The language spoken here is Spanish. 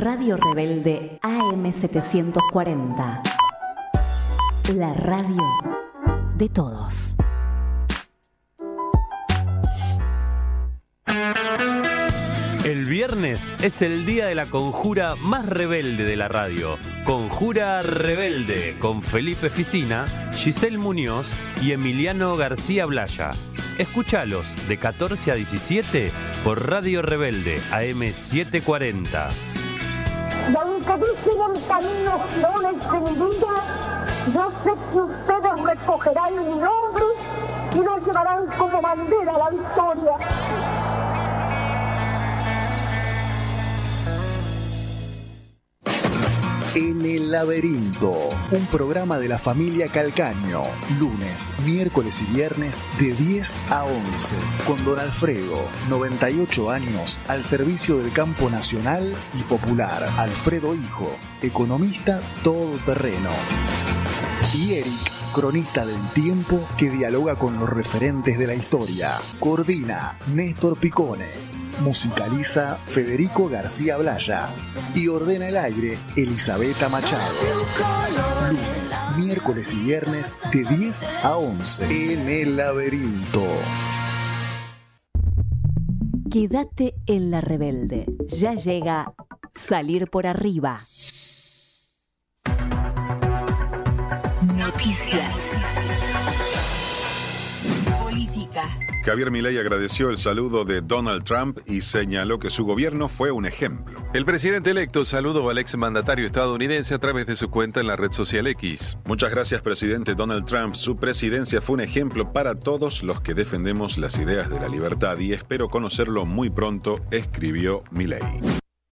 Radio Rebelde AM740. La radio de todos. El viernes es el día de la conjura más rebelde de la radio. Conjura Rebelde, con Felipe Ficina, Giselle Muñoz y Emiliano García Blaya. Escúchalos de 14 a 17 por Radio Rebelde AM740. Y aunque dicen en camino flores de mi vida, yo sé que ustedes recogerán mi nombre y lo llevarán como bandera a la victoria. En el Laberinto, un programa de la familia Calcaño, lunes, miércoles y viernes de 10 a 11, con don Alfredo, 98 años, al servicio del campo nacional y popular. Alfredo Hijo, economista todoterreno. Y Eric, cronista del tiempo que dialoga con los referentes de la historia. Coordina Néstor Picone. Musicaliza Federico García Blaya y ordena el aire Elisabetta Machado. Lunes, miércoles y viernes de 10 a 11 en el Laberinto. Quédate en La Rebelde. Ya llega Salir por Arriba. Noticias. Política. Javier Milei agradeció el saludo de Donald Trump y señaló que su gobierno fue un ejemplo. El presidente electo saludó al exmandatario estadounidense a través de su cuenta en la red social X. Muchas gracias, presidente Donald Trump. Su presidencia fue un ejemplo para todos los que defendemos las ideas de la libertad y espero conocerlo muy pronto, escribió Milei.